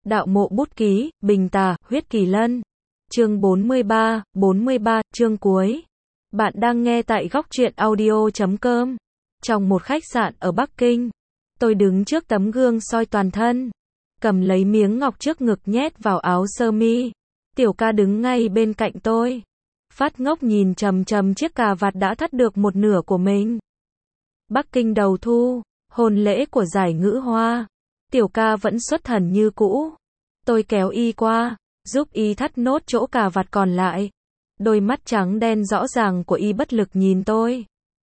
Đạo mộ bút ký, Bình Tà, huyết kỳ lân. Chương 43, chương cuối. Bạn đang nghe tại góc truyện audio.com. Trong một khách sạn ở Bắc Kinh, tôi đứng trước tấm gương soi toàn thân, cầm lấy miếng ngọc trước ngực nhét vào áo sơ mi. Tiểu ca đứng ngay bên cạnh tôi, phát ngốc nhìn chằm chằm chiếc cà vạt đã thắt được một nửa của mình. Bắc Kinh đầu thu, hôn lễ của giải ngữ hoa. Tiểu ca vẫn xuất thần như cũ. Tôi kéo y qua, giúp y thắt nốt chỗ cà vạt còn lại. Đôi mắt trắng đen rõ ràng của y bất lực nhìn tôi.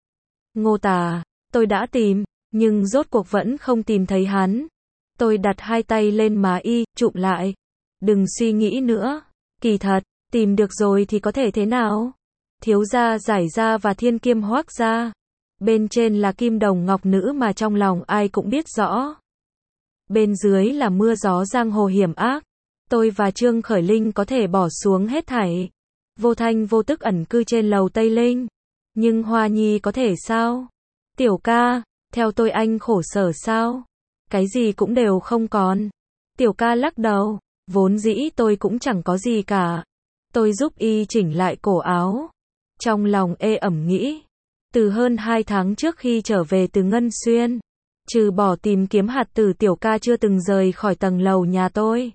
Ngô Tà, tôi đã tìm, nhưng rốt cuộc vẫn không tìm thấy hắn. Tôi đặt hai tay lên má y, chụm lại. Đừng suy nghĩ nữa. Kỳ thật, tìm được rồi thì có thể thế nào? Thiếu gia Giải gia và Thiên Kiêm Hoác gia. Bên trên là Kim Đồng Ngọc Nữ mà trong lòng ai cũng biết rõ. Bên dưới là mưa gió giang hồ hiểm ác. Tôi và Trương Khởi Linh có thể bỏ xuống hết thảy, vô thanh vô tức ẩn cư trên lầu Tây Linh. Nhưng Hoa Nhi có thể sao? Tiểu ca, theo tôi anh khổ sở sao? Cái gì cũng đều không còn. Tiểu ca lắc đầu, vốn dĩ tôi cũng chẳng có gì cả. Tôi giúp y chỉnh lại cổ áo. Trong lòng ê ẩm nghĩ, từ hơn 2 tháng trước khi trở về từ Ngân Xuyên, trừ bỏ tìm kiếm hạt tử, tiểu ca chưa từng rời khỏi tầng lầu nhà tôi.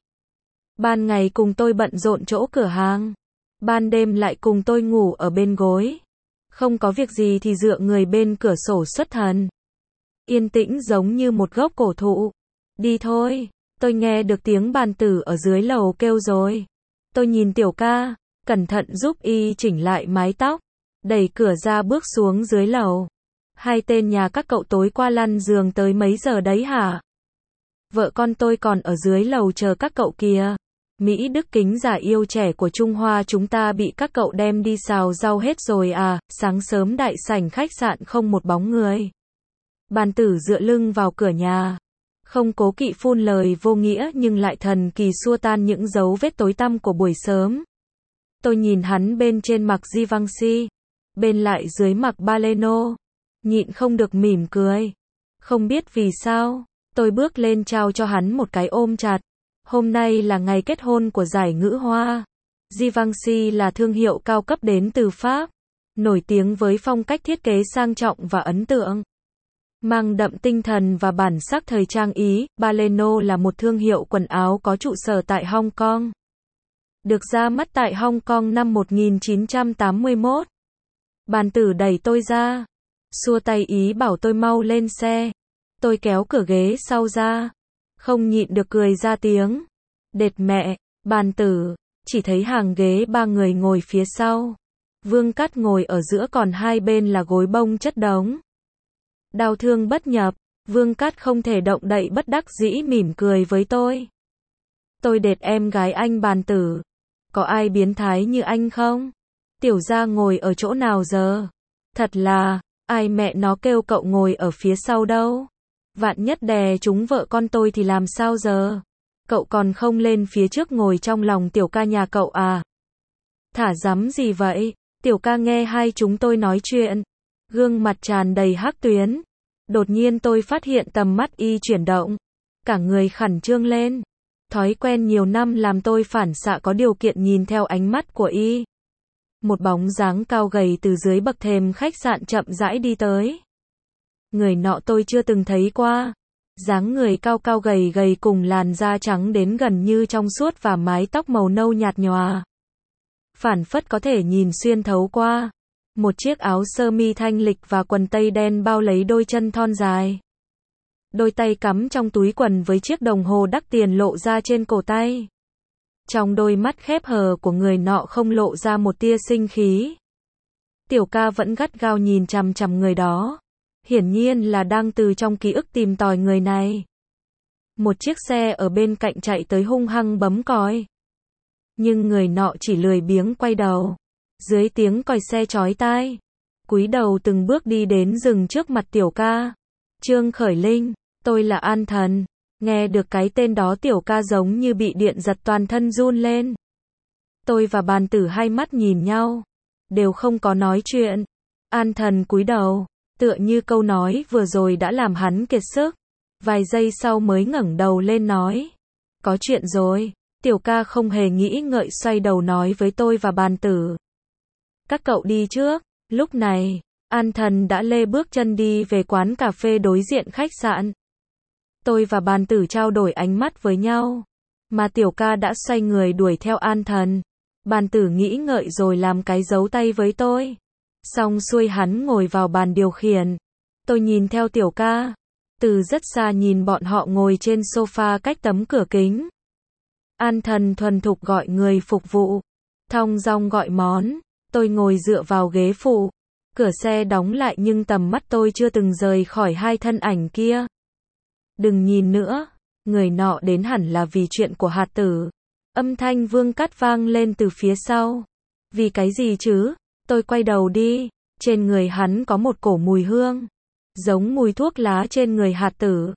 Ban ngày cùng tôi bận rộn chỗ cửa hàng, ban đêm lại cùng tôi ngủ ở bên gối. Không có việc gì thì dựa người bên cửa sổ xuất thần. Yên tĩnh giống như một gốc cổ thụ. Đi thôi, tôi nghe được tiếng bàn tử ở dưới lầu kêu rồi. Tôi nhìn tiểu ca, cẩn thận giúp y chỉnh lại mái tóc, đẩy cửa ra bước xuống dưới lầu. Hai tên nhà các cậu tối qua lăn giường tới mấy giờ đấy hả? Vợ con tôi còn ở dưới lầu chờ các cậu kìa. Mỹ Đức kính giả yêu trẻ của Trung Hoa chúng ta bị các cậu đem đi xào rau hết rồi à? Sáng sớm đại sảnh khách sạn không một bóng người. Bàn tử dựa lưng vào cửa nhà, không cố kỵ phun lời vô nghĩa nhưng lại thần kỳ xua tan những dấu vết tối tăm của buổi sớm. Tôi nhìn hắn bên trên mặc Givenchy, bên lại dưới mặc Baleno, nhịn không được mỉm cười. Không biết vì sao, tôi bước lên trao cho hắn một cái ôm chặt. Hôm nay là ngày kết hôn của giải ngữ hoa. Givenchy là thương hiệu cao cấp đến từ Pháp, nổi tiếng với phong cách thiết kế sang trọng và ấn tượng, mang đậm tinh thần và bản sắc thời trang Ý. Baleno là một thương hiệu quần áo có trụ sở tại Hong Kong, được ra mắt tại Hong Kong năm 1981. Bàn tử đẩy tôi ra, xua tay ý bảo tôi mau lên xe. Tôi kéo cửa ghế sau ra, không nhịn được cười ra tiếng. Đệt mẹ, bàn tử, chỉ thấy hàng ghế 3 người ngồi phía sau. Vương Cát ngồi ở giữa còn hai bên là gối bông chất đống. Đau thương bất nhập, Vương Cát không thể động đậy bất đắc dĩ mỉm cười với tôi. Tôi đệt em gái anh bàn tử. Có ai biến thái như anh không? Tiểu gia ngồi ở chỗ nào giờ? Thật là, ai mẹ nó kêu cậu ngồi ở phía sau đâu? Vạn nhất đè trúng vợ con tôi thì làm sao giờ? Cậu còn không lên phía trước ngồi trong lòng tiểu ca nhà cậu à? Thả dắm gì vậy? Tiểu ca nghe hai chúng tôi nói chuyện, gương mặt tràn đầy hắc tuyến. Đột nhiên tôi phát hiện tầm mắt y chuyển động, cả người khẩn trương lên. Thói quen nhiều năm làm tôi phản xạ có điều kiện nhìn theo ánh mắt của y. Một bóng dáng cao gầy từ dưới bậc thềm khách sạn chậm rãi đi tới. Người nọ tôi chưa từng thấy qua. Dáng người cao cao gầy gầy cùng làn da trắng đến gần như trong suốt và mái tóc màu nâu nhạt nhòa, phảng phất có thể nhìn xuyên thấu qua. Một chiếc áo sơ mi thanh lịch và quần tây đen bao lấy đôi chân thon dài. Đôi tay cắm trong túi quần với chiếc đồng hồ đắt tiền lộ ra trên cổ tay. Trong đôi mắt khép hờ của người nọ không lộ ra một tia sinh khí. Tiểu ca vẫn gắt gao nhìn chằm chằm người đó. Hiển nhiên là đang từ trong ký ức tìm tòi người này. Một chiếc xe ở bên cạnh chạy tới hung hăng bấm còi. Nhưng người nọ chỉ lười biếng quay đầu. Dưới tiếng còi xe chói tai, cúi đầu từng bước đi đến dừng trước mặt tiểu ca. Trương Khởi Linh, tôi là An Thần. Nghe được cái tên đó tiểu ca giống như bị điện giật toàn thân run lên. Tôi và bàn tử hai mắt nhìn nhau, đều không có nói chuyện. An Thần cúi đầu, tựa như câu nói vừa rồi đã làm hắn kiệt sức. Vài giây sau mới ngẩng đầu lên nói. Có chuyện rồi. Tiểu ca không hề nghĩ ngợi xoay đầu nói với tôi và bàn tử. Các cậu đi trước. Lúc này, An Thần đã lê bước chân đi về quán cà phê đối diện khách sạn. Tôi và bàn tử trao đổi ánh mắt với nhau. Mà tiểu ca đã xoay người đuổi theo An Thần. Bàn tử nghĩ ngợi rồi làm cái dấu tay với tôi. Xong xuôi hắn ngồi vào bàn điều khiển. Tôi nhìn theo tiểu ca. Từ rất xa nhìn bọn họ ngồi trên sofa cách tấm cửa kính. An Thần thuần thục gọi người phục vụ. Thong dong gọi món. Tôi ngồi dựa vào ghế phụ. Cửa xe đóng lại nhưng tầm mắt tôi chưa từng rời khỏi hai thân ảnh kia. Đừng nhìn nữa. Người nọ đến hẳn là vì chuyện của hạt tử. Âm thanh Vương Cát vang lên từ phía sau. Vì cái gì chứ? Tôi quay đầu đi. Trên người hắn có một cổ mùi hương. Giống mùi thuốc lá trên người hạt tử.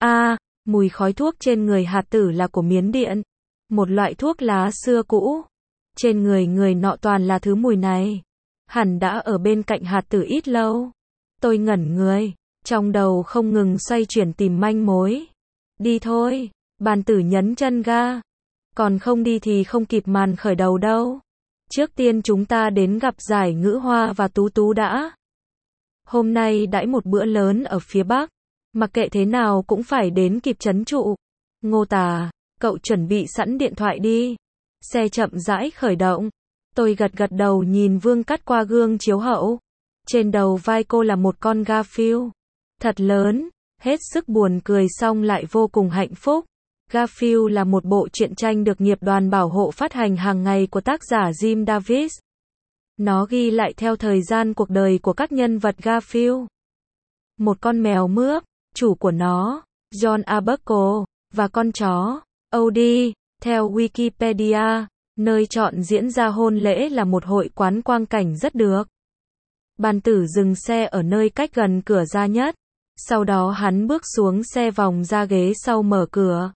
Mùi khói thuốc trên người hạt tử là của Miến Điện. Một loại thuốc lá xưa cũ. Trên người người nọ toàn là thứ mùi này. Hẳn đã ở bên cạnh hạt tử ít lâu. Tôi ngẩn người. Trong đầu không ngừng xoay chuyển tìm manh mối. Đi thôi. Bàn tử nhấn chân ga. Còn không đi thì không kịp màn khởi đầu đâu. Trước tiên chúng ta đến gặp Giải Ngữ Hoa và Tú Tú đã. Hôm nay đãi một bữa lớn ở phía Bắc. Mặc kệ thế nào cũng phải đến kịp trấn trụ. Ngô Tà, cậu chuẩn bị sẵn điện thoại đi. Xe chậm rãi khởi động. Tôi gật gật đầu nhìn Vương Cát qua gương chiếu hậu. Trên đầu vai cô là một con Garfield. Thật lớn, hết sức buồn cười xong lại vô cùng hạnh phúc. Garfield là một bộ truyện tranh được nghiệp đoàn bảo hộ phát hành hàng ngày của tác giả Jim Davis. Nó ghi lại theo thời gian cuộc đời của các nhân vật Garfield. Một con mèo mướp, chủ của nó, John Arbuckle, và con chó, Odie. Theo Wikipedia, nơi chọn diễn ra hôn lễ là một hội quán quang cảnh rất được. Bàn tử dừng xe ở nơi cách gần cửa ra nhất. Sau đó hắn bước xuống xe vòng ra ghế sau mở cửa.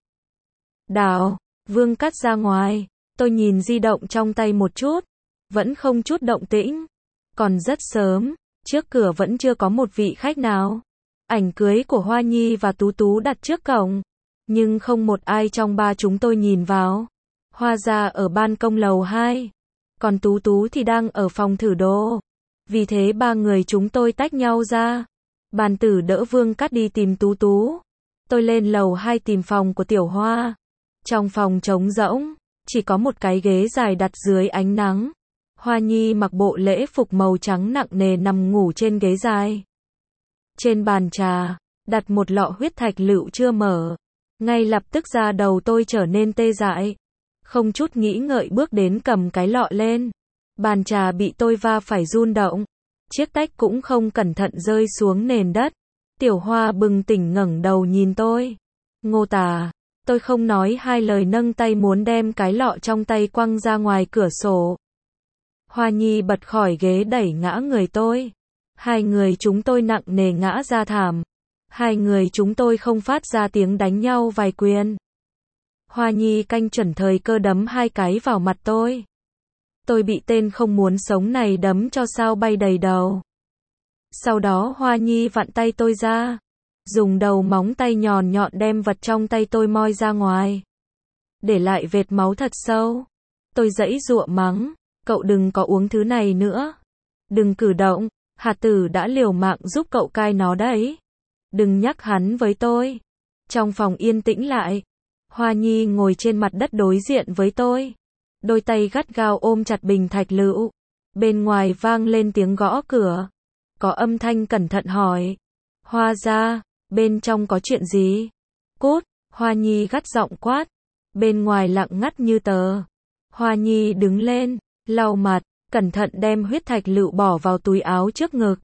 Đào, Vương Cát ra ngoài. Tôi nhìn di động trong tay một chút. Vẫn không chút động tĩnh. Còn rất sớm, trước cửa vẫn chưa có một vị khách nào. Ảnh cưới của Hoa Nhi và Tú Tú đặt trước cổng. Nhưng không một ai trong ba chúng tôi nhìn vào. Hoa ra ở ban công lầu 2. Còn Tú Tú thì đang ở phòng thử đồ. Vì thế ba người chúng tôi tách nhau ra. Bàn tử đỡ Vương Cát đi tìm Tú Tú. Tôi lên lầu 2 tìm phòng của Tiểu Hoa. Trong phòng trống rỗng, chỉ có một cái ghế dài đặt dưới ánh nắng. Hoa Nhi mặc bộ lễ phục màu trắng nặng nề nằm ngủ trên ghế dài. Trên bàn trà, đặt một lọ huyết thạch lựu chưa mở. Ngay lập tức da đầu tôi trở nên tê dại. Không chút nghĩ ngợi bước đến cầm cái lọ lên. Bàn trà bị tôi va phải run động. Chiếc tách cũng không cẩn thận rơi xuống nền đất. Tiểu Hoa bừng tỉnh ngẩng đầu nhìn tôi. Ngô Tà, tôi không nói hai lời nâng tay muốn đem cái lọ trong tay quăng ra ngoài cửa sổ. Hoa Nhi bật khỏi ghế đẩy ngã người tôi. Hai người chúng tôi nặng nề ngã ra thảm. Hai người chúng tôi không phát ra tiếng đánh nhau vài quyền. Hoa Nhi canh chuẩn thời cơ đấm hai cái vào mặt tôi. Tôi bị tên không muốn sống này đấm cho sao bay đầy đầu. Sau đó Hoa Nhi vặn tay tôi ra. Dùng đầu móng tay nhọn nhọn đem vật trong tay tôi moi ra ngoài. Để lại vệt máu thật sâu. Tôi giãy giụa mắng. Cậu đừng có uống thứ này nữa. Đừng cử động. Hạt tử đã liều mạng giúp cậu cai nó đấy. Đừng nhắc hắn với tôi. Trong phòng yên tĩnh lại. Hoa Nhi ngồi trên mặt đất đối diện với tôi. Đôi tay gắt gao ôm chặt bình thạch lựu. Bên ngoài vang lên tiếng gõ cửa. Có âm thanh cẩn thận hỏi. Hoa ra, bên trong có chuyện gì? Cút, Hoa Nhi gắt giọng quát. Bên ngoài lặng ngắt như tờ. Hoa Nhi đứng lên, lau mặt, cẩn thận đem huyết thạch lựu bỏ vào túi áo trước ngực.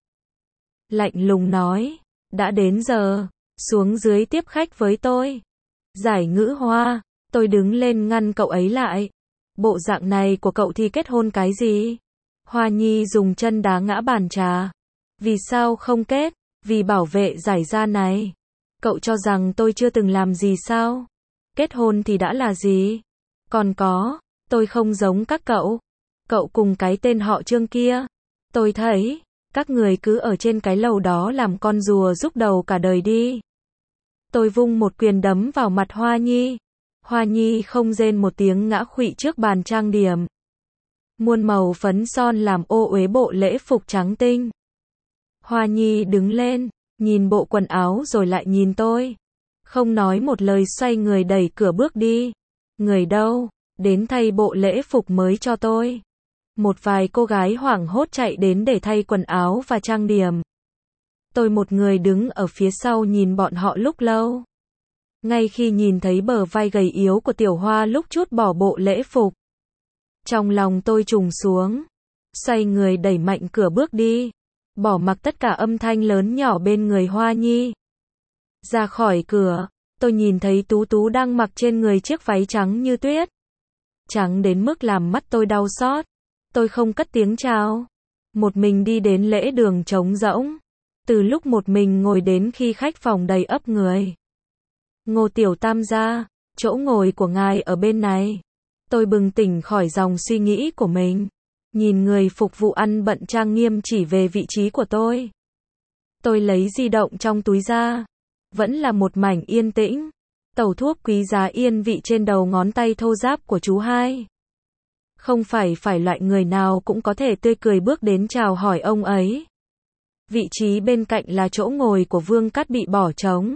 Lạnh lùng nói. Đã đến giờ, xuống dưới tiếp khách với tôi. Giải Ngữ Hoa, tôi đứng lên ngăn cậu ấy lại. Bộ dạng này của cậu thì kết hôn cái gì? Hoa Nhi dùng chân đá ngã bàn trà. Vì sao không kết? Vì bảo vệ giải gia này. Cậu cho rằng tôi chưa từng làm gì sao? Kết hôn thì đã là gì? Còn có, tôi không giống các cậu. Cậu cùng cái tên họ Trương kia. Tôi thấy, các người cứ ở trên cái lầu đó làm con rùa rúc đầu cả đời đi. Tôi vung một quyền đấm vào mặt Hoa Nhi. Hoa Nhi không rên một tiếng ngã khuỵu trước bàn trang điểm. Muôn màu phấn son làm ô uế bộ lễ phục trắng tinh. Hoa Nhi đứng lên, nhìn bộ quần áo rồi lại nhìn tôi. Không nói một lời xoay người đẩy cửa bước đi. Người đâu? Đến thay bộ lễ phục mới cho tôi. Một vài cô gái hoảng hốt chạy đến để thay quần áo và trang điểm. Tôi một người đứng ở phía sau nhìn bọn họ lúc lâu. Ngay khi nhìn thấy bờ vai gầy yếu của Tiểu Hoa lúc trút bỏ bộ lễ phục, trong lòng tôi trùng xuống. Xoay người đẩy mạnh cửa bước đi. Bỏ mặc tất cả âm thanh lớn nhỏ bên người Hoa Nhi. Ra khỏi cửa, tôi nhìn thấy Tú Tú đang mặc trên người chiếc váy trắng như tuyết. Trắng đến mức làm mắt tôi đau xót. Tôi không cất tiếng chào. Một mình đi đến lễ đường trống rỗng. Từ lúc một mình ngồi đến khi khách phòng đầy ắp người. Ngô Tiểu Tam gia, chỗ ngồi của ngài ở bên này. Tôi bừng tỉnh khỏi dòng suy nghĩ của mình. Nhìn người phục vụ ăn bận trang nghiêm chỉ về vị trí của tôi. Tôi lấy di động trong túi ra. Vẫn là một mảnh yên tĩnh. Tẩu thuốc quý giá yên vị trên đầu ngón tay thô ráp của chú hai. Không phải loại người nào cũng có thể tươi cười bước đến chào hỏi ông ấy. Vị trí bên cạnh là chỗ ngồi của Vương Cát bị bỏ trống.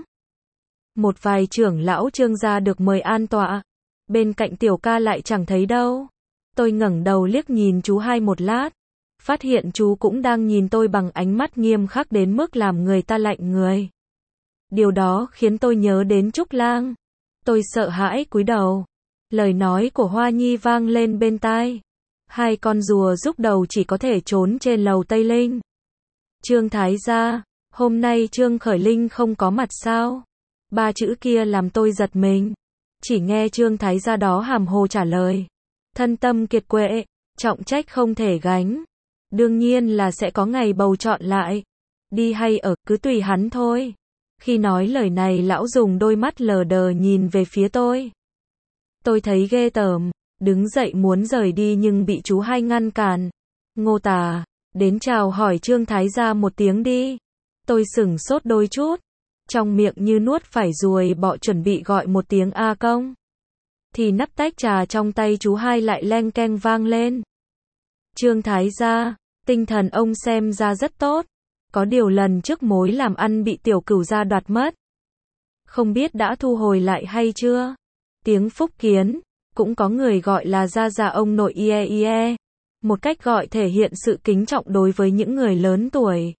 Một vài trưởng lão Trương gia được mời an tọa. Bên cạnh Tiểu ca lại chẳng thấy đâu. Tôi ngẩng đầu liếc nhìn chú hai một lát. Phát hiện chú cũng đang nhìn tôi bằng ánh mắt nghiêm khắc đến mức làm người ta lạnh người. Điều đó khiến tôi nhớ đến Trúc Lang. Tôi sợ hãi cúi đầu. Lời nói của Hoa Nhi vang lên bên tai. Hai con rùa rúc đầu chỉ có thể trốn trên lầu Tây Linh. Trương Thái gia, hôm nay Trương Khởi Linh không có mặt sao? Ba chữ kia làm tôi giật mình. Chỉ nghe Trương Thái gia đó hàm hồ trả lời. Thân tâm kiệt quệ, trọng trách không thể gánh. Đương nhiên là sẽ có ngày bầu chọn lại. Đi hay ở, cứ tùy hắn thôi. Khi nói lời này lão dùng đôi mắt lờ đờ nhìn về phía tôi. Tôi thấy ghê tởm, đứng dậy muốn rời đi nhưng bị chú hai ngăn cản. Ngô Tà, đến chào hỏi Trương Thái gia một tiếng đi. Tôi sửng sốt đôi chút. Trong miệng như nuốt phải ruồi bọ chuẩn bị gọi một tiếng A Công. Thì nắp tách trà trong tay chú hai lại leng keng vang lên. Trương Thái gia, tinh thần ông xem ra rất tốt. Có điều lần trước mối làm ăn bị Tiểu Cửu gia đoạt mất. Không biết đã thu hồi lại hay chưa? Tiếng Phúc Kiến, cũng có người gọi là gia ông nội ie ie. Một cách gọi thể hiện sự kính trọng đối với những người lớn tuổi.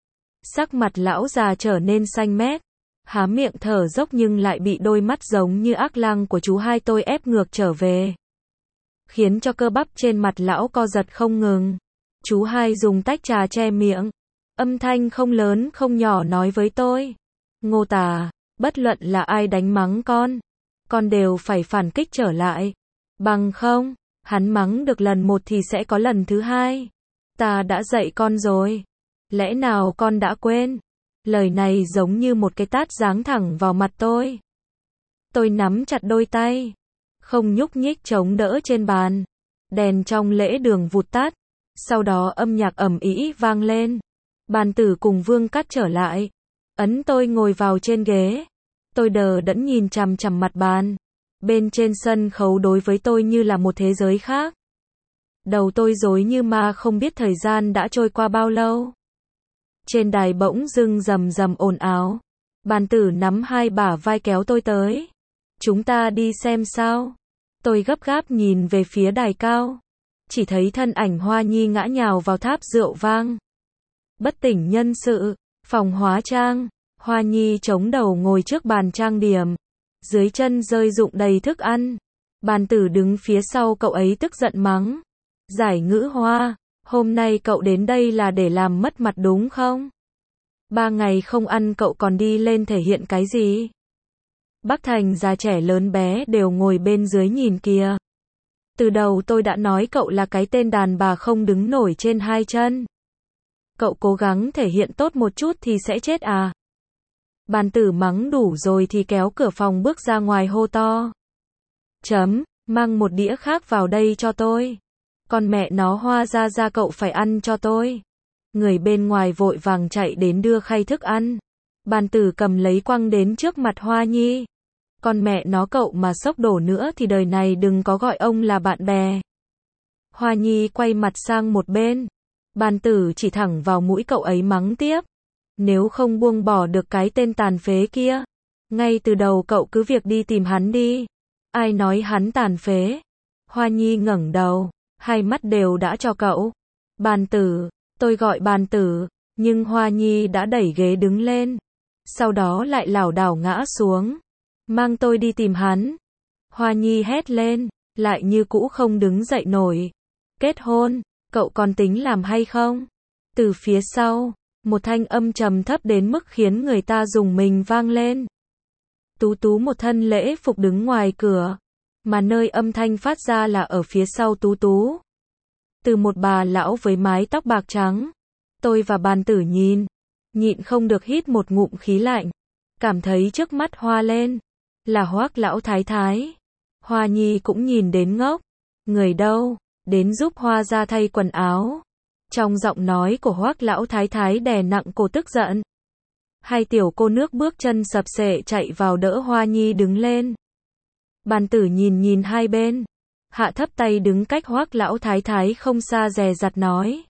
Sắc mặt lão già trở nên xanh mét. Há miệng thở dốc nhưng lại bị đôi mắt giống như ác lang của chú hai tôi ép ngược trở về. Khiến cho cơ bắp trên mặt lão co giật không ngừng. Chú hai dùng tách trà che miệng. Âm thanh không lớn không nhỏ nói với tôi. Ngô Tà, bất luận là ai đánh mắng con đều phải phản kích trở lại. Bằng không, hắn mắng được lần một thì sẽ có lần thứ hai. Ta đã dạy con rồi. Lẽ nào con đã quên? Lời này giống như một cái tát giáng thẳng vào mặt tôi. Tôi nắm chặt đôi tay. Không nhúc nhích chống đỡ trên bàn. Đèn trong lễ đường vụt tắt. Sau đó âm nhạc ầm ĩ vang lên. Bàn tử cùng Vương Cát trở lại. Ấn tôi ngồi vào trên ghế. Tôi đờ đẫn nhìn chằm chằm mặt bàn. Bên trên sân khấu đối với tôi như là một thế giới khác. Đầu tôi rối như ma không biết thời gian đã trôi qua bao lâu. Trên đài bỗng dưng rầm rầm ồn ào. Bàn tử nắm hai bả vai kéo tôi tới. Chúng ta đi xem sao. Tôi gấp gáp nhìn về phía đài cao. Chỉ thấy thân ảnh Hoa Nhi ngã nhào vào tháp rượu vang. Bất tỉnh nhân sự, phòng hóa trang. Hoa Nhi chống đầu ngồi trước bàn trang điểm. Dưới chân rơi rụng đầy thức ăn. Bàn tử đứng phía sau cậu ấy tức giận mắng. Giải Ngữ Hoa, hôm nay cậu đến đây là để làm mất mặt đúng không? 3 ngày không ăn cậu còn đi lên thể hiện cái gì? Bắc Thành già trẻ lớn bé đều ngồi bên dưới nhìn kìa. Từ đầu tôi đã nói cậu là cái tên đàn bà không đứng nổi trên hai chân. Cậu cố gắng thể hiện tốt một chút thì sẽ chết à? Bàn tử mắng đủ rồi thì kéo cửa phòng bước ra ngoài hô to. Mang một đĩa khác vào đây cho tôi. Con mẹ nó Hoa ra cậu phải ăn cho tôi. Người bên ngoài vội vàng chạy đến đưa khay thức ăn. Bàn tử cầm lấy quăng đến trước mặt Hoa Nhi. Con mẹ nó cậu mà sốc đổ nữa thì đời này đừng có gọi ông là bạn bè. Hoa Nhi quay mặt sang một bên. Bàn tử chỉ thẳng vào mũi cậu ấy mắng tiếp. Nếu không buông bỏ được cái tên tàn phế kia, ngay từ đầu cậu cứ việc đi tìm hắn đi. Ai nói hắn tàn phế? Hoa Nhi ngẩng đầu, hai mắt đều đã cho cậu. Bàn tử, tôi gọi bàn tử, nhưng Hoa Nhi đã đẩy ghế đứng lên. Sau đó lại lảo đảo ngã xuống. Mang tôi đi tìm hắn. Hoa Nhi hét lên, lại như cũ không đứng dậy nổi. Kết hôn, cậu còn tính làm hay không? Từ phía sau, một thanh âm trầm thấp đến mức khiến người ta rùng mình vang lên. Tú Tú một thân lễ phục đứng ngoài cửa, mà nơi âm thanh phát ra là ở phía sau Tú Tú. Từ một bà lão với mái tóc bạc trắng. Tôi và bàn tử nhịn không được hít một ngụm khí lạnh, cảm thấy trước mắt hoa lên, là Hoắc lão thái thái. Hoa Nhi cũng nhìn đến ngốc, người đâu, đến giúp Hoa ra thay quần áo. Trong giọng nói của Hoắc lão thái thái đè nặng cô tức giận. Hai tiểu cô nước bước chân sập sệ chạy vào đỡ Hoa Nhi đứng lên. Bàn tử nhìn hai bên, hạ thấp tay đứng cách Hoắc lão thái thái không xa dè dặt nói.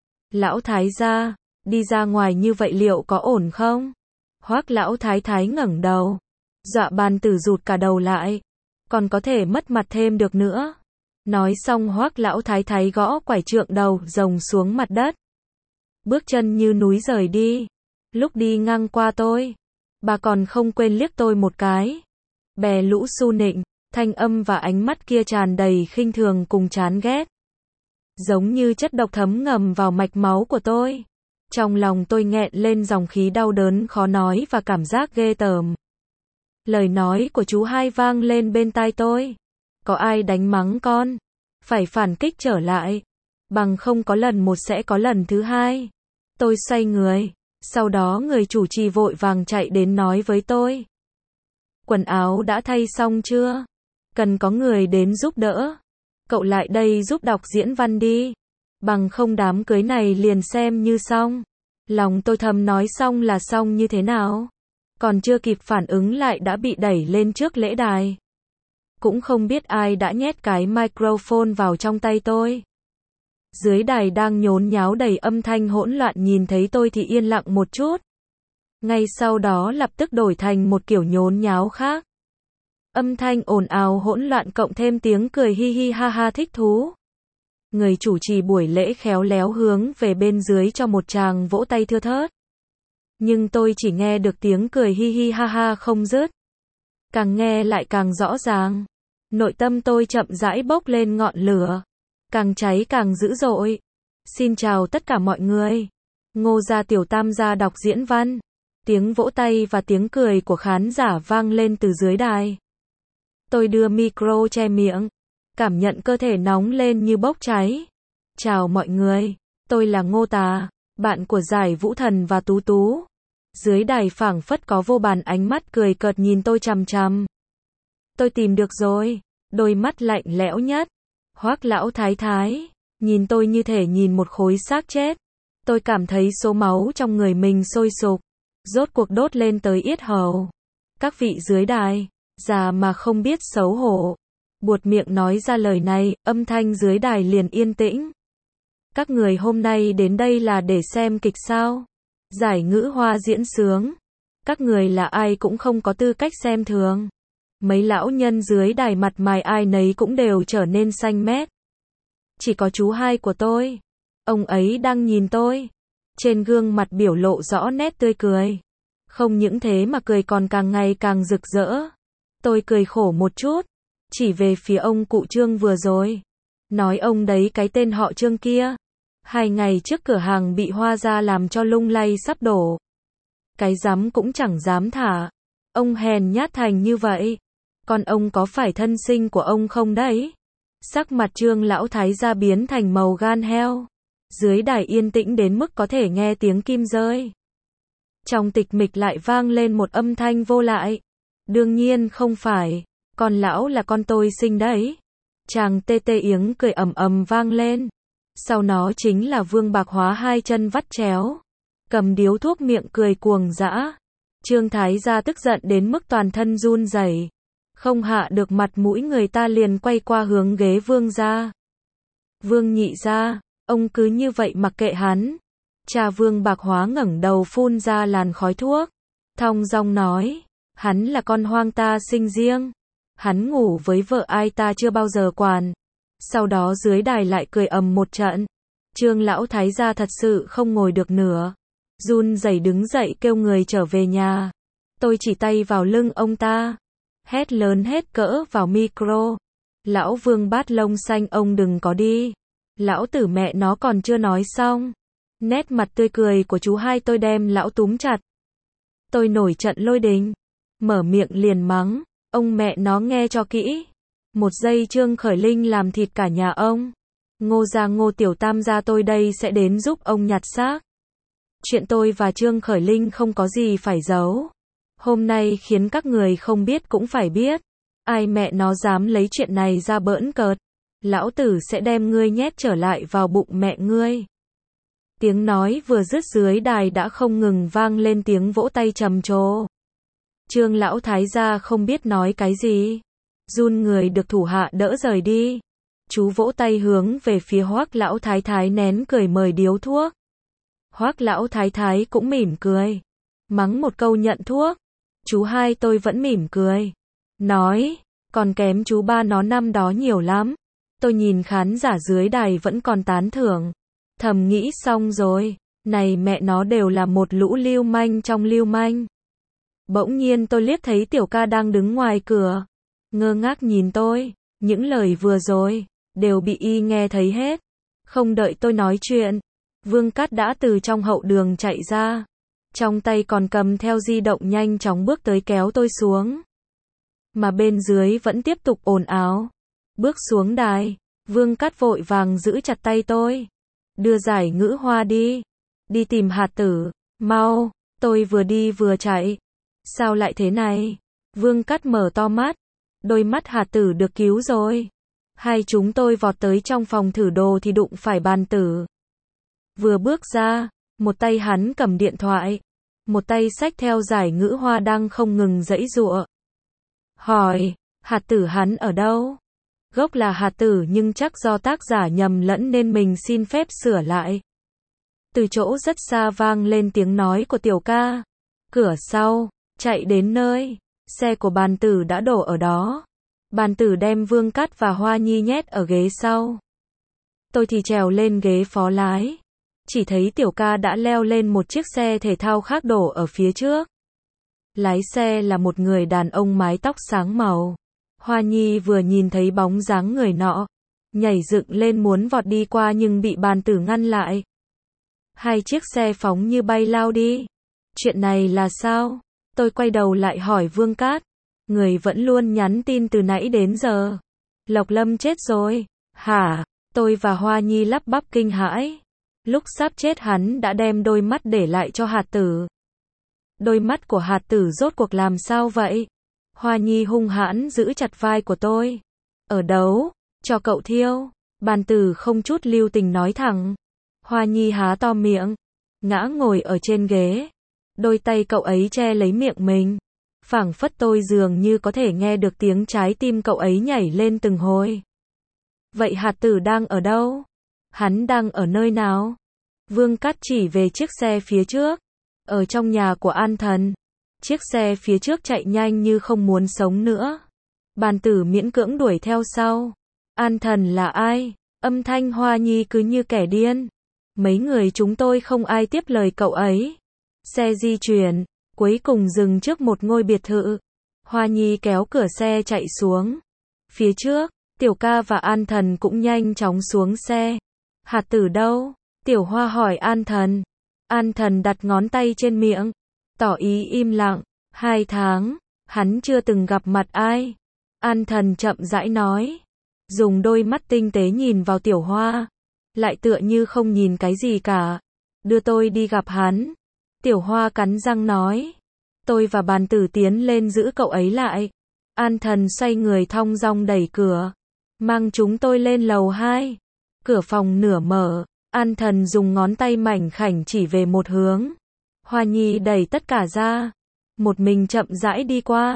Lão thái gia, đi ra ngoài như vậy liệu có ổn không? Hoắc lão thái thái ngẩng đầu, dọa bàn tử rụt cả đầu lại, còn có thể mất mặt thêm được nữa. Nói xong Hoắc lão thái thái gõ quải trượng đầu rồng xuống mặt đất. Bước chân như núi rời đi. Lúc đi ngang qua tôi, bà còn không quên liếc tôi một cái. Bè lũ su nịnh, thanh âm và ánh mắt kia tràn đầy khinh thường cùng chán ghét. Giống như chất độc thấm ngầm vào mạch máu của tôi. Trong lòng tôi nghẹn lên dòng khí đau đớn khó nói và cảm giác ghê tởm. Lời nói của chú hai vang lên bên tai tôi. Có ai đánh mắng con? Phải phản kích trở lại. Bằng không có lần một sẽ có lần thứ hai. Tôi xoay người. Sau đó người chủ trì vội vàng chạy đến nói với tôi. Quần áo đã thay xong chưa? Cần có người đến giúp đỡ. Cậu lại đây giúp đọc diễn văn đi. Bằng không đám cưới này liền xem như xong. Lòng tôi thầm nói xong là xong như thế nào? Còn chưa kịp phản ứng lại đã bị đẩy lên trước lễ đài. Cũng không biết ai đã nhét cái microphone vào trong tay tôi. Dưới đài đang nhốn nháo đầy âm thanh hỗn loạn nhìn thấy tôi thì yên lặng một chút. Ngay sau đó lập tức đổi thành một kiểu nhốn nháo khác. Âm thanh ồn ào hỗn loạn cộng thêm tiếng cười hi hi ha ha thích thú. Người chủ trì buổi lễ khéo léo hướng về bên dưới cho một tràng vỗ tay thưa thớt. Nhưng tôi chỉ nghe được tiếng cười hi hi ha ha không dứt. Càng nghe lại càng rõ ràng. Nội tâm tôi chậm rãi bốc lên ngọn lửa. Càng cháy càng dữ dội. Xin chào tất cả mọi người. Ngô gia tiểu tam gia đọc diễn văn. Tiếng vỗ tay và tiếng cười của khán giả vang lên từ dưới đài. Tôi đưa micro che miệng. Cảm nhận cơ thể nóng lên như bốc cháy. Chào mọi người. Tôi là Ngô Tà, bạn của Giải Vũ Thần và Tú Tú. Dưới đài phảng phất có vô bàn ánh mắt cười cợt nhìn tôi chằm chằm. Tôi tìm được rồi. Đôi mắt lạnh lẽo nhất. Hoắc lão thái thái. Nhìn tôi như thể nhìn một khối xác chết. Tôi cảm thấy số máu trong người mình sôi sục. Rốt cuộc đốt lên tới yết hầu. Các vị dưới đài, già mà không biết xấu hổ. Buột miệng nói ra lời này, âm thanh dưới đài liền yên tĩnh. Các người hôm nay đến đây là để xem kịch sao? Giải ngữ hoa diễn sướng. Các người là ai cũng không có tư cách xem thường. Mấy lão nhân dưới đài mặt mày ai nấy cũng đều trở nên xanh mét. Chỉ có chú hai của tôi. Ông ấy đang nhìn tôi. Trên gương mặt biểu lộ rõ nét tươi cười. Không những thế mà cười còn càng ngày càng rực rỡ. Tôi cười khổ một chút. Chỉ về phía ông cụ Trương vừa rồi. Nói ông đấy cái tên họ Trương kia. 2 ngày trước cửa hàng bị Hoa gia làm cho lung lay sắp đổ. Cái dám cũng chẳng dám thả. Ông hèn nhát thành như vậy. Còn ông có phải thân sinh của ông không đấy? Sắc mặt Trương lão thái gia biến thành màu gan heo. Dưới đài yên tĩnh đến mức có thể nghe tiếng kim rơi. Trong tịch mịch lại vang lên một âm thanh vô lại. Đương nhiên không phải. Con lão là con tôi sinh đấy. Chàng tê tê yếng cười ầm ầm vang lên. Sau nó chính là Vương Bạc Hóa hai chân vắt chéo. Cầm điếu thuốc miệng cười cuồng dã. Trương thái gia tức giận đến mức toàn thân run rẩy. Không hạ được mặt mũi người ta liền quay qua hướng ghế Vương gia. Vương nhị gia, ông cứ như vậy mặc kệ hắn. Cha Vương Bạc Hóa ngẩng đầu phun ra làn khói thuốc. Thong dong nói, hắn là con hoang ta sinh riêng. Hắn ngủ với vợ ai ta chưa bao giờ quản. Sau đó dưới đài lại cười ầm một trận. Trương lão thái gia thật sự không ngồi được nữa. Run rẩy đứng dậy kêu người trở về nhà. Tôi chỉ tay vào lưng ông ta. Hét lớn hết cỡ vào micro. Lão Vương bát lông xanh ông đừng có đi. Lão tử mẹ nó còn chưa nói xong. Nét mặt tươi cười của chú hai tôi đem lão túm chặt. Tôi nổi trận lôi đình. Mở miệng liền mắng. Ông mẹ nó nghe cho kỹ. Một giây Trương Khởi Linh làm thịt cả nhà ông. Ngô gia Ngô tiểu tam gia tôi đây sẽ đến giúp ông nhặt xác. Chuyện tôi và Trương Khởi Linh không có gì phải giấu. Hôm nay khiến các người không biết cũng phải biết. Ai mẹ nó dám lấy chuyện này ra bỡn cợt. Lão tử sẽ đem ngươi nhét trở lại vào bụng mẹ ngươi. Tiếng nói vừa dứt dưới đài đã không ngừng vang lên tiếng vỗ tay trầm trồ. Trương lão thái gia không biết nói cái gì. Run người được thủ hạ đỡ rời đi. Chú vỗ tay hướng về phía Hoắc lão thái thái nén cười mời điếu thuốc. Hoắc lão thái thái cũng mỉm cười. Mắng một câu nhận thuốc. Chú hai tôi vẫn mỉm cười. Nói, còn kém chú ba nó năm đó nhiều lắm. Tôi nhìn khán giả dưới đài vẫn còn tán thưởng. Thầm nghĩ xong rồi, này mẹ nó đều là một lũ lưu manh trong lưu manh. Bỗng nhiên tôi liếc thấy Tiểu ca đang đứng ngoài cửa. Ngơ ngác nhìn tôi, những lời vừa rồi, đều bị y nghe thấy hết. Không đợi tôi nói chuyện, Vương Cát đã từ trong hậu đường chạy ra. Trong tay còn cầm theo di động nhanh chóng bước tới kéo tôi xuống. Mà bên dưới vẫn tiếp tục ồn ào. Bước xuống đài, Vương Cát vội vàng giữ chặt tay tôi. Đưa giải ngữ hoa đi. Đi tìm hạt tử, mau. Tôi vừa đi vừa chạy. Sao lại thế này? Vương Cát mở to mắt. Đôi mắt hạt tử được cứu rồi. Hai chúng tôi vọt tới trong phòng thử đồ thì đụng phải bàn tử. Vừa bước ra, một tay hắn cầm điện thoại. Một tay xách theo giải ngữ hoa đang không ngừng giãy giụa. Hỏi, hạt tử hắn ở đâu? Gốc là hạt tử nhưng chắc do tác giả nhầm lẫn nên mình xin phép sửa lại. Từ chỗ rất xa vang lên tiếng nói của Tiểu ca. Cửa sau, chạy đến nơi, xe của bàn tử đã đổ ở đó. Bàn tử đem Vương Cát và Hoa Nhi nhét ở ghế sau. Tôi thì trèo lên ghế phó lái. Chỉ thấy Tiểu ca đã leo lên một chiếc xe thể thao khác đổ ở phía trước. Lái xe là một người đàn ông mái tóc sáng màu. Hoa Nhi vừa nhìn thấy bóng dáng người nọ, nhảy dựng lên muốn vọt đi qua nhưng bị bàn tử ngăn lại. Hai chiếc xe phóng như bay lao đi. Chuyện này là sao? Tôi quay đầu lại hỏi Vương Cát. Người vẫn luôn nhắn tin từ nãy đến giờ. Lộc Lâm chết rồi. Hả? Tôi và Hoa Nhi lắp bắp kinh hãi. Lúc sắp chết hắn đã đem đôi mắt để lại cho hạt tử. Đôi mắt của hạt tử rốt cuộc làm sao vậy? Hoa Nhi hung hãn giữ chặt vai của tôi. Ở đấu, cho cậu thiêu. Bàn tử không chút lưu tình nói thẳng. Hoa Nhi há to miệng, ngã ngồi ở trên ghế. Đôi tay cậu ấy che lấy miệng mình. Phảng phất tôi dường như có thể nghe được tiếng trái tim cậu ấy nhảy lên từng hồi. Vậy hạt tử đang ở đâu? Hắn đang ở nơi nào? Vương Cát chỉ về chiếc xe phía trước. Ở trong nhà của An Thần. Chiếc xe phía trước chạy nhanh như không muốn sống nữa. Bàn tử miễn cưỡng đuổi theo sau. An Thần là ai? Âm thanh Hoa Nhi cứ như kẻ điên. Mấy người chúng tôi không ai tiếp lời cậu ấy. Xe di chuyển, cuối cùng dừng trước một ngôi biệt thự. Hoa Nhi kéo cửa xe chạy xuống. Phía trước, Tiểu ca và An Thần cũng nhanh chóng xuống xe. Hạt tử đâu? Tiểu Hoa hỏi An Thần. An Thần đặt ngón tay trên miệng, tỏ ý im lặng. 2 tháng, hắn chưa từng gặp mặt ai. An Thần chậm rãi nói. Dùng đôi mắt tinh tế nhìn vào Tiểu Hoa. Lại tựa như không nhìn cái gì cả. Đưa tôi đi gặp hắn. Tiểu Hoa cắn răng nói. Tôi và bàn tử tiến lên giữ cậu ấy lại. An Thần xoay người thong dong đẩy cửa. Mang chúng tôi lên lầu 2. Cửa phòng nửa mở. An Thần dùng ngón tay mảnh khảnh chỉ về một hướng. Hoa Nhi đẩy tất cả ra. Một mình chậm rãi đi qua.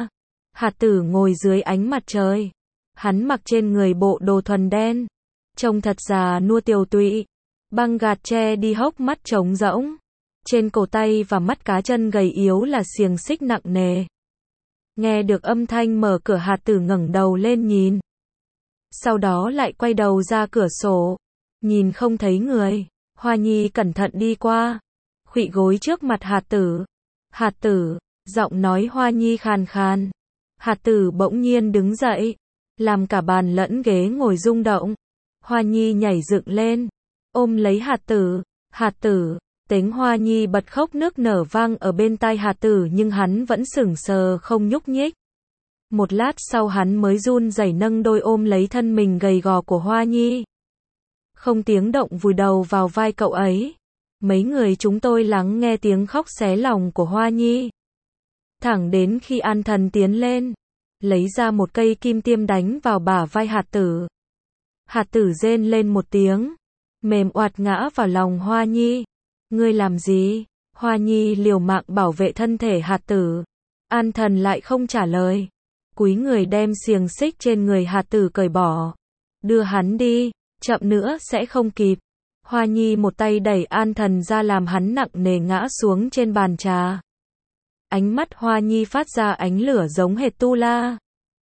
Hạt tử ngồi dưới ánh mặt trời. Hắn mặc trên người bộ đồ thuần đen. Trông thật già nua tiều tụy. Băng gạt che đi hốc mắt trống rỗng. Trên cổ tay và mắt cá chân gầy yếu là xiềng xích nặng nề. Nghe được âm thanh mở cửa, hạt tử ngẩng đầu lên nhìn. Sau đó lại quay đầu ra cửa sổ. Nhìn không thấy người. Hoa Nhi cẩn thận đi qua. Khuỵu gối trước mặt hạt tử. Hạt tử, giọng nói Hoa Nhi khàn khàn. Hạt tử bỗng nhiên đứng dậy. Làm cả bàn lẫn ghế ngồi rung động. Hoa Nhi nhảy dựng lên. Ôm lấy hạt tử. Hạt tử. Tiếng Hoa Nhi bật khóc nức nở vang ở bên tai hạt tử, nhưng hắn vẫn sững sờ không nhúc nhích. Một lát sau hắn mới run rẩy nâng đôi ôm lấy thân mình gầy gò của Hoa Nhi. Không tiếng động vùi đầu vào vai cậu ấy. Mấy người chúng tôi lắng nghe tiếng khóc xé lòng của Hoa Nhi. Thẳng đến khi An Thần tiến lên, lấy ra một cây kim tiêm đánh vào bả vai hạt tử. Hạt tử rên lên một tiếng, mềm oạt ngã vào lòng Hoa Nhi. Ngươi làm gì? Hoa Nhi liều mạng bảo vệ thân thể hạt tử. An Thần lại không trả lời. Cúi người đem xiềng xích trên người hạt tử cởi bỏ. Đưa hắn đi, chậm nữa sẽ không kịp. Hoa Nhi một tay đẩy An Thần ra làm hắn nặng nề ngã xuống trên bàn trà. Ánh mắt Hoa Nhi phát ra ánh lửa giống hệt tu la.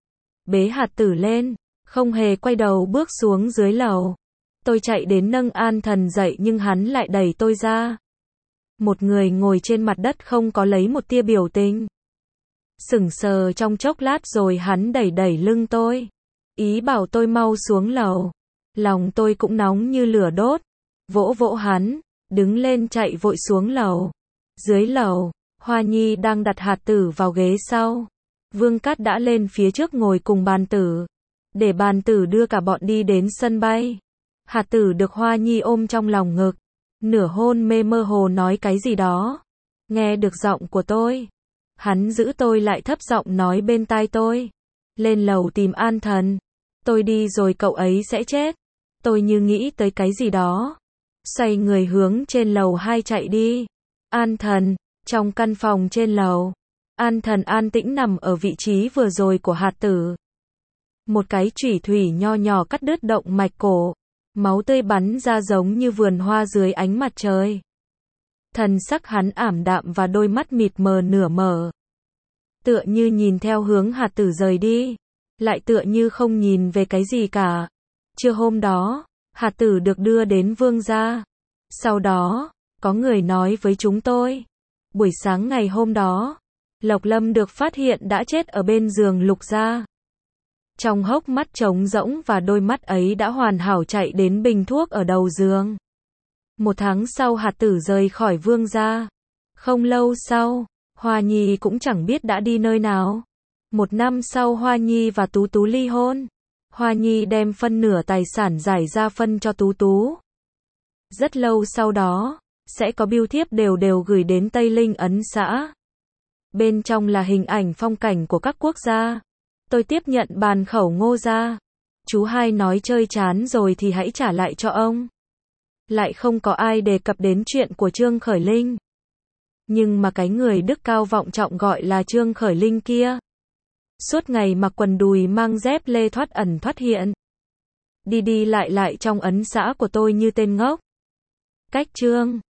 Bế hạt tử lên, không hề quay đầu bước xuống dưới lầu. Tôi chạy đến nâng An Thần dậy nhưng hắn lại đẩy tôi ra. Một người ngồi trên mặt đất không có lấy một tia biểu tình. Sững sờ trong chốc lát rồi hắn đẩy đẩy lưng tôi. Ý bảo tôi mau xuống lầu. Lòng tôi cũng nóng như lửa đốt. Vỗ vỗ hắn, đứng lên chạy vội xuống lầu. Dưới lầu, Hoa Nhi đang đặt hạt tử vào ghế sau. Vương Cát đã lên phía trước ngồi cùng bàn tử. Để bàn tử đưa cả bọn đi đến sân bay. Hạt tử được Hoa Nhi ôm trong lòng ngực. Nửa hôn mê mơ hồ nói cái gì đó. Nghe được giọng của tôi. Hắn giữ tôi lại thấp giọng nói bên tai tôi. Lên lầu tìm An Thần. Tôi đi rồi cậu ấy sẽ chết. Tôi như nghĩ tới cái gì đó. Xoay người hướng trên lầu 2 chạy đi. An Thần, trong căn phòng trên lầu. An Thần an tĩnh nằm ở vị trí vừa rồi của hạt tử. Một cái chủy thủy nho nhỏ cắt đứt động mạch cổ. Máu tươi bắn ra giống như vườn hoa dưới ánh mặt trời. Thần sắc hắn ảm đạm và đôi mắt mịt mờ nửa mở. Tựa như nhìn theo hướng hạt tử rời đi. Lại tựa như không nhìn về cái gì cả. Trưa hôm đó, hạt tử được đưa đến Vương gia. Sau đó, có người nói với chúng tôi. Buổi sáng ngày hôm đó, Lộc Lâm được phát hiện đã chết ở bên giường Lục gia. Trong hốc mắt trống rỗng và đôi mắt ấy đã hoàn hảo chạy đến bình thuốc ở đầu giường. 1 tháng sau hạt tử rời khỏi Vương gia. Không lâu sau, Hoa Nhi cũng chẳng biết đã đi nơi nào. 1 năm sau Hoa Nhi và Tú Tú ly hôn. Hoa Nhi đem phân nửa tài sản giải ra phân cho Tú Tú. Rất lâu sau đó, sẽ có bưu thiếp đều gửi đến Tây Linh Ấn xã. Bên trong là hình ảnh phong cảnh của các quốc gia. Tôi tiếp nhận bàn khẩu Ngô gia. Chú hai nói chơi chán rồi thì hãy trả lại cho ông. Lại không có ai đề cập đến chuyện của Trương Khởi Linh. Nhưng mà cái người đức cao vọng trọng gọi là Trương Khởi Linh kia. Suốt ngày mặc quần đùi mang dép lê thoát ẩn thoát hiện. Đi đi lại lại trong ấn xã của tôi như tên ngốc. Cách Trương